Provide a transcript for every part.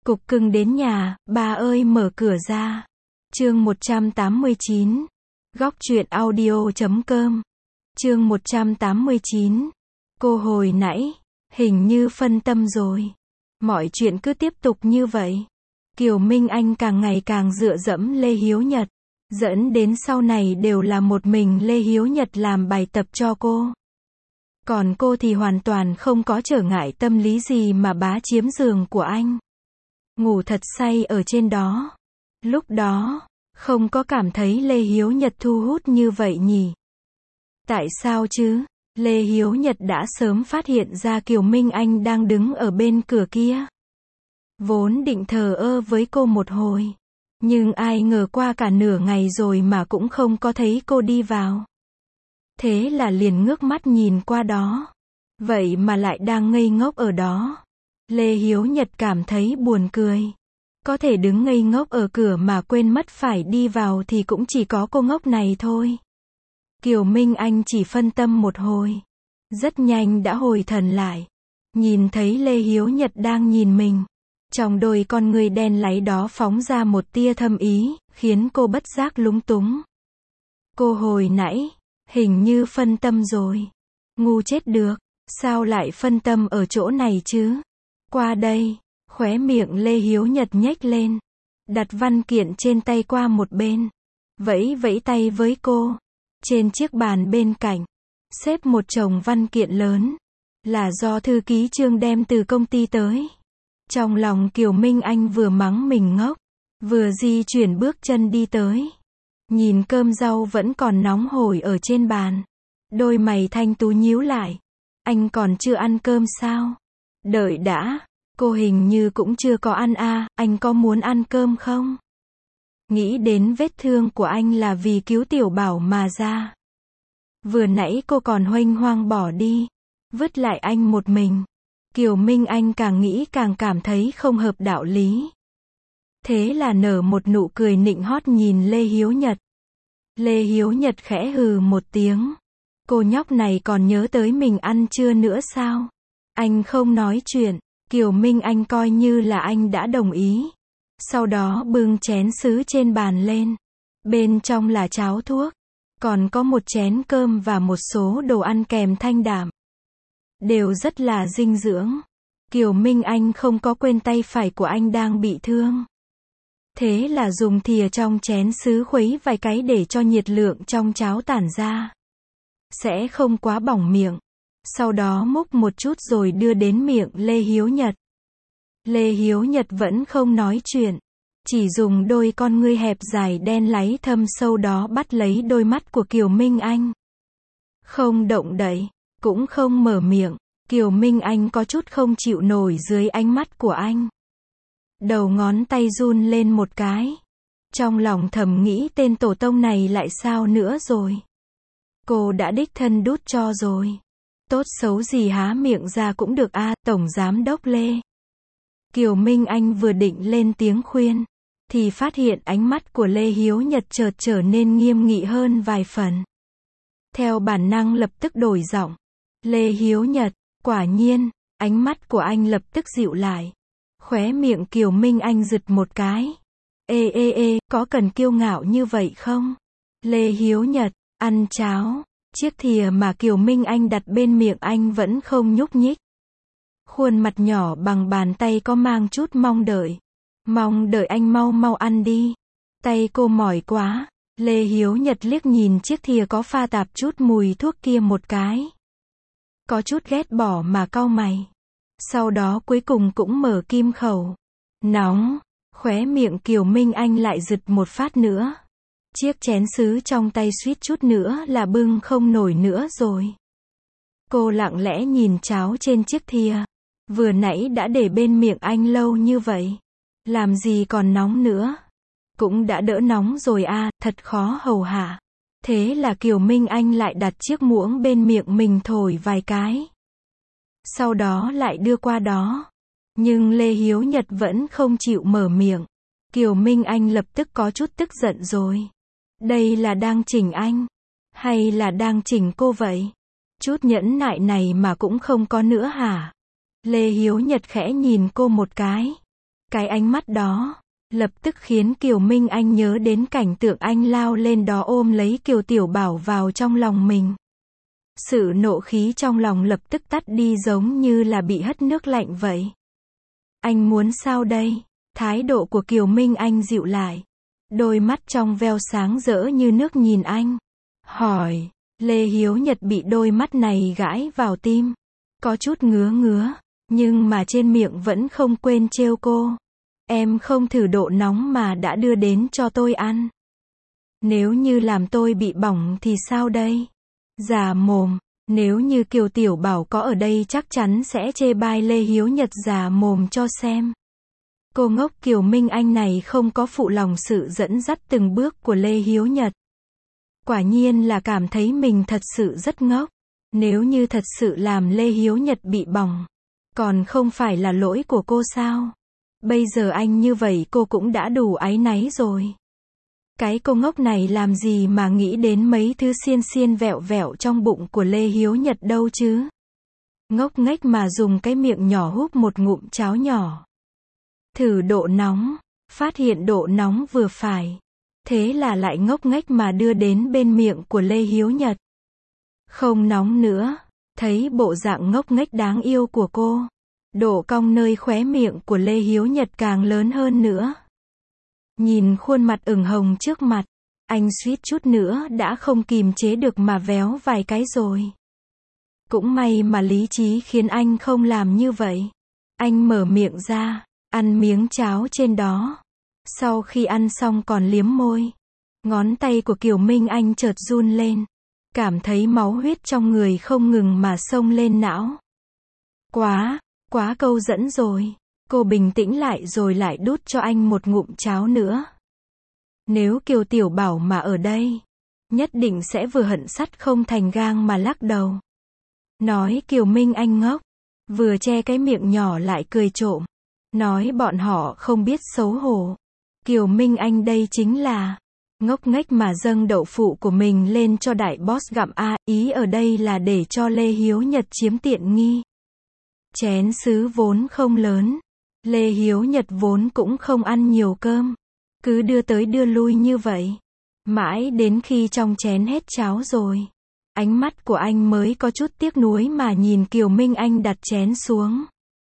Cục cưng đến nhà, bà ơi mở cửa ra. Chương 189. Góc truyện audio.com. Chương 189. Cô hồi nãy, hình như phân tâm rồi. Mọi chuyện cứ tiếp tục như vậy. Kiều Minh Anh càng ngày càng dựa dẫm Lê Hiếu Nhật. Dẫn đến sau này đều là một mình Lê Hiếu Nhật làm bài tập cho cô. Còn cô thì hoàn toàn không có trở ngại tâm lý gì mà bá chiếm giường của anh. Ngủ thật say ở trên đó. Lúc đó, không có cảm thấy Lê Hiếu Nhật thu hút như vậy nhỉ? Tại sao chứ? Lê Hiếu Nhật đã sớm phát hiện ra Kiều Minh Anh đang đứng ở bên cửa kia. Vốn định thờ ơ với cô một hồi. Nhưng ai ngờ qua cả nửa ngày rồi mà cũng không có thấy cô đi vào. Thế là liền ngước mắt nhìn qua đó. Vậy mà lại đang ngây ngốc ở đó. Lê Hiếu Nhật cảm thấy buồn cười. Có thể đứng ngây ngốc ở cửa mà quên mất phải đi vào thì cũng chỉ có cô ngốc này thôi. Kiều Minh Anh chỉ phân tâm một hồi. Rất nhanh đã hồi thần lại. Nhìn thấy Lê Hiếu Nhật đang nhìn mình. Trong đôi con người đen láy đó phóng ra một tia thâm ý, khiến cô bất giác lúng túng. Cô hồi nãy, hình như phân tâm rồi. Ngu chết được, sao lại phân tâm ở chỗ này chứ? Qua đây, khóe miệng Lê Hiếu Nhật nhếch lên. Đặt văn kiện trên tay qua một bên. Vẫy vẫy tay với cô. Trên chiếc bàn bên cạnh, xếp một chồng văn kiện lớn. Là do thư ký Trương đem từ công ty tới. Trong lòng Kiều Minh Anh vừa mắng mình ngốc, vừa di chuyển bước chân đi tới. Nhìn cơm rau vẫn còn nóng hổi ở trên bàn. Đôi mày thanh tú nhíu lại. Anh còn chưa ăn cơm sao? Đợi đã, cô hình như cũng chưa có ăn à, anh có muốn ăn cơm không? Nghĩ đến vết thương của anh là vì cứu Tiểu Bảo mà ra. Vừa nãy cô còn huênh hoang bỏ đi, vứt lại anh một mình. Kiều Minh Anh càng nghĩ càng cảm thấy không hợp đạo lý. Thế là nở một nụ cười nịnh hót nhìn Lê Hiếu Nhật. Lê Hiếu Nhật khẽ hừ một tiếng. Cô nhóc này còn nhớ tới mình ăn trưa nữa sao? Anh không nói chuyện. Kiều Minh Anh coi như là anh đã đồng ý. Sau đó bưng chén sứ trên bàn lên. Bên trong là cháo thuốc. Còn có một chén cơm và một số đồ ăn kèm thanh đạm. Đều rất là dinh dưỡng. Kiều Minh Anh không có quên tay phải của anh đang bị thương. Thế là dùng thìa trong chén sứ khuấy vài cái để cho nhiệt lượng trong cháo tản ra. Sẽ không quá bỏng miệng. Sau đó múc một chút rồi đưa đến miệng Lê Hiếu Nhật. Lê Hiếu Nhật vẫn không nói chuyện. Chỉ dùng đôi con ngươi hẹp dài đen láy thâm sâu đó bắt lấy đôi mắt của Kiều Minh Anh. Không động đậy, cũng không mở miệng. Kiều Minh Anh có chút không chịu nổi dưới ánh mắt của anh. Đầu ngón tay run lên một cái. Trong lòng thầm nghĩ tên tổ tông này lại sao nữa rồi. Cô đã đích thân đút cho rồi. Tốt xấu gì há miệng ra cũng được a, Tổng Giám Đốc Lê. Kiều Minh Anh vừa định lên tiếng khuyên. Thì phát hiện ánh mắt của Lê Hiếu Nhật chợt trở nên nghiêm nghị hơn vài phần. Theo bản năng lập tức đổi giọng. Lê Hiếu Nhật, quả nhiên, ánh mắt của anh lập tức dịu lại. Khóe miệng Kiều Minh Anh giật một cái. Ê, có cần kiêu ngạo như vậy không? Lê Hiếu Nhật, ăn cháo. Chiếc thìa mà Kiều Minh Anh đặt bên miệng anh vẫn không nhúc nhích. Khuôn mặt nhỏ bằng bàn tay có mang chút mong đợi. Mong đợi anh mau ăn đi. Tay cô mỏi quá. Lê Hiếu Nhật liếc nhìn chiếc thìa có pha tạp chút mùi thuốc kia một cái. Có chút ghét bỏ mà cau mày. Sau đó cuối cùng cũng mở kim khẩu. Nóng. Khóe miệng Kiều Minh Anh lại giật một phát nữa. Chiếc chén sứ trong tay suýt chút nữa là bưng không nổi nữa rồi. Cô lặng lẽ nhìn cháo trên chiếc thìa. Vừa nãy đã để bên miệng anh lâu như vậy. Làm gì còn nóng nữa. Cũng đã đỡ nóng rồi à, thật khó hầu hạ. Thế là Kiều Minh Anh lại đặt chiếc muỗng bên miệng mình thổi vài cái. Sau đó lại đưa qua đó. Nhưng Lê Hiếu Nhật vẫn không chịu mở miệng. Kiều Minh Anh lập tức có chút tức giận rồi. Đây là đang chỉnh anh? Hay là đang chỉnh cô vậy? Chút nhẫn nại này mà cũng không có nữa hả? Lê Hiếu Nhật khẽ nhìn cô một cái. Cái ánh mắt đó, lập tức khiến Kiều Minh Anh nhớ đến cảnh tượng anh lao lên đó ôm lấy Kiều Tiểu Bảo vào trong lòng mình. Sự nộ khí trong lòng lập tức tắt đi giống như là bị hất nước lạnh vậy. Anh muốn sao đây? Thái độ của Kiều Minh Anh dịu lại. Đôi mắt trong veo sáng rỡ như nước nhìn anh. Hỏi, Lê Hiếu Nhật bị đôi mắt này gãi vào tim. Có chút ngứa ngứa, nhưng mà trên miệng vẫn không quên trêu cô. Em không thử độ nóng mà đã đưa đến cho tôi ăn. Nếu như làm tôi bị bỏng thì sao đây? Già mồm, nếu như Kiều Tiểu Bảo có ở đây chắc chắn sẽ chê bai Lê Hiếu Nhật già mồm cho xem. Cô ngốc Kiều Minh Anh này không có phụ lòng sự dẫn dắt từng bước của Lê Hiếu Nhật. Quả nhiên là cảm thấy mình thật sự rất ngốc. Nếu như thật sự làm Lê Hiếu Nhật bị bỏng, còn không phải là lỗi của cô sao? Bây giờ anh như vậy cô cũng đã đủ áy náy rồi. Cái cô ngốc này làm gì mà nghĩ đến mấy thứ xiên xiên vẹo vẹo trong bụng của Lê Hiếu Nhật đâu chứ? Ngốc nghếch mà dùng cái miệng nhỏ húp một ngụm cháo nhỏ. Thử độ nóng, phát hiện độ nóng vừa phải. Thế là lại ngốc nghếch mà đưa đến bên miệng của Lê Hiếu Nhật. Không nóng nữa, thấy bộ dạng ngốc nghếch đáng yêu của cô. Độ cong nơi khóe miệng của Lê Hiếu Nhật càng lớn hơn nữa. Nhìn khuôn mặt ửng hồng trước mặt, anh suýt chút nữa đã không kìm chế được mà véo vài cái rồi. Cũng may mà lý trí khiến anh không làm như vậy. Anh mở miệng ra, ăn miếng cháo trên đó. Sau khi ăn xong còn liếm môi. Ngón tay của Kiều Minh Anh chợt run lên. Cảm thấy máu huyết trong người không ngừng mà xông lên não. Quá câu dẫn rồi. Cô bình tĩnh lại rồi lại đút cho anh một ngụm cháo nữa. Nếu Kiều Tiểu Bảo mà ở đây, nhất định sẽ vừa hận sắt không thành gang mà lắc đầu. Nói Kiều Minh Anh ngốc, vừa che cái miệng nhỏ lại cười trộm. Nói bọn họ không biết xấu hổ. Kiều Minh Anh đây chính là ngốc nghếch mà dâng đậu phụ của mình lên cho đại boss gặm ý ở đây là để cho Lê Hiếu Nhật chiếm tiện nghi. Chén sứ vốn không lớn. Lê Hiếu Nhật vốn cũng không ăn nhiều cơm. Cứ đưa tới đưa lui như vậy. Mãi đến khi trong chén hết cháo rồi. Ánh mắt của anh mới có chút tiếc nuối mà nhìn Kiều Minh Anh đặt chén xuống.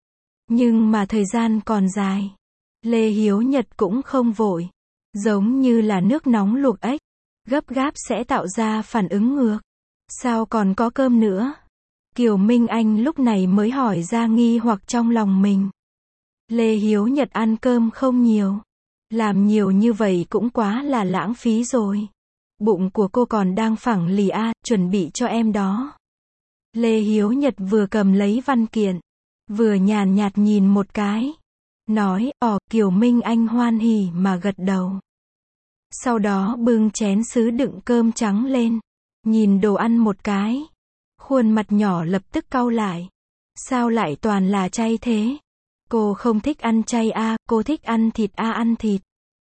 Nhưng mà thời gian còn dài. Lê Hiếu Nhật cũng không vội. Giống như là nước nóng luộc ếch. Gấp gáp sẽ tạo ra phản ứng ngược. Sao còn có cơm nữa? Kiều Minh Anh lúc này mới hỏi ra nghi hoặc trong lòng mình. Lê Hiếu Nhật ăn cơm không nhiều. Làm nhiều như vậy cũng quá là lãng phí rồi. Bụng của cô còn đang phẳng lì chuẩn bị cho em đó. Lê Hiếu Nhật vừa cầm lấy văn kiện. Vừa nhàn nhạt nhìn một cái. Nói, Kiều Minh Anh hoan hỉ mà gật đầu. Sau đó bưng chén sứ đựng cơm trắng lên. Nhìn đồ ăn một cái. Khuôn mặt nhỏ lập tức cau lại. Sao lại toàn là chay thế? Cô không thích ăn chay cô thích ăn thịt ăn thịt.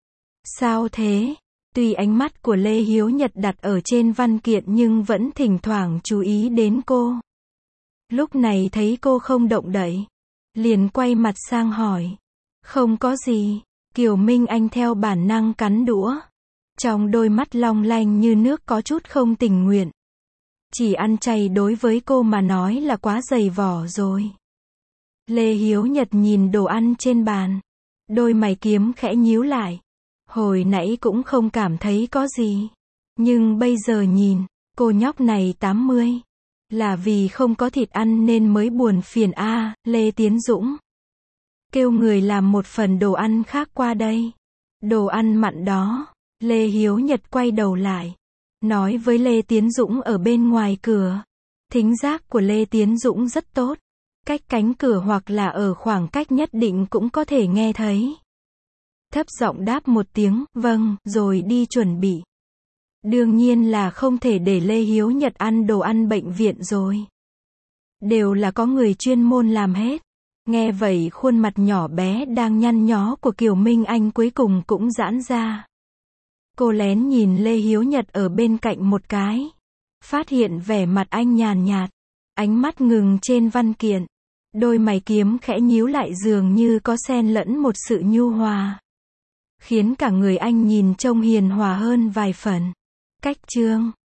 Sao thế? Tuy ánh mắt của Lê Hiếu Nhật đặt ở trên văn kiện nhưng vẫn thỉnh thoảng chú ý đến cô. Lúc này thấy cô không động đậy. Liền quay mặt sang hỏi. Không có gì. Kiều Minh Anh theo bản năng cắn đũa. Trong đôi mắt long lanh như nước có chút không tình nguyện. Chỉ ăn chay đối với cô mà nói là quá dày vỏ rồi. Lê Hiếu Nhật nhìn đồ ăn trên bàn. Đôi mày kiếm khẽ nhíu lại. Hồi nãy cũng không cảm thấy có gì. Nhưng bây giờ nhìn, cô nhóc này 80. Là vì không có thịt ăn nên mới buồn phiền Lê Tiến Dũng. Kêu người làm một phần đồ ăn khác qua đây. Đồ ăn mặn đó. Lê Hiếu Nhật quay đầu lại. Nói với Lê Tiến Dũng ở bên ngoài cửa. Thính giác của Lê Tiến Dũng rất tốt. Cách cánh cửa hoặc là ở khoảng cách nhất định cũng có thể nghe thấy. Thấp giọng đáp một tiếng, vâng, rồi đi chuẩn bị. Đương nhiên là không thể để Lê Hiếu Nhật ăn đồ ăn bệnh viện rồi. Đều là có người chuyên môn làm hết. Nghe vậy khuôn mặt nhỏ bé đang nhăn nhó của Kiều Minh Anh cuối cùng cũng giãn ra. Cô lén nhìn Lê Hiếu Nhật ở bên cạnh một cái. Phát hiện vẻ mặt anh nhàn nhạt. Ánh mắt ngừng trên văn kiện. Đôi mày kiếm khẽ nhíu lại dường như có xen lẫn một sự nhu hòa, khiến cả người anh nhìn trông hiền hòa hơn vài phần. Cách chương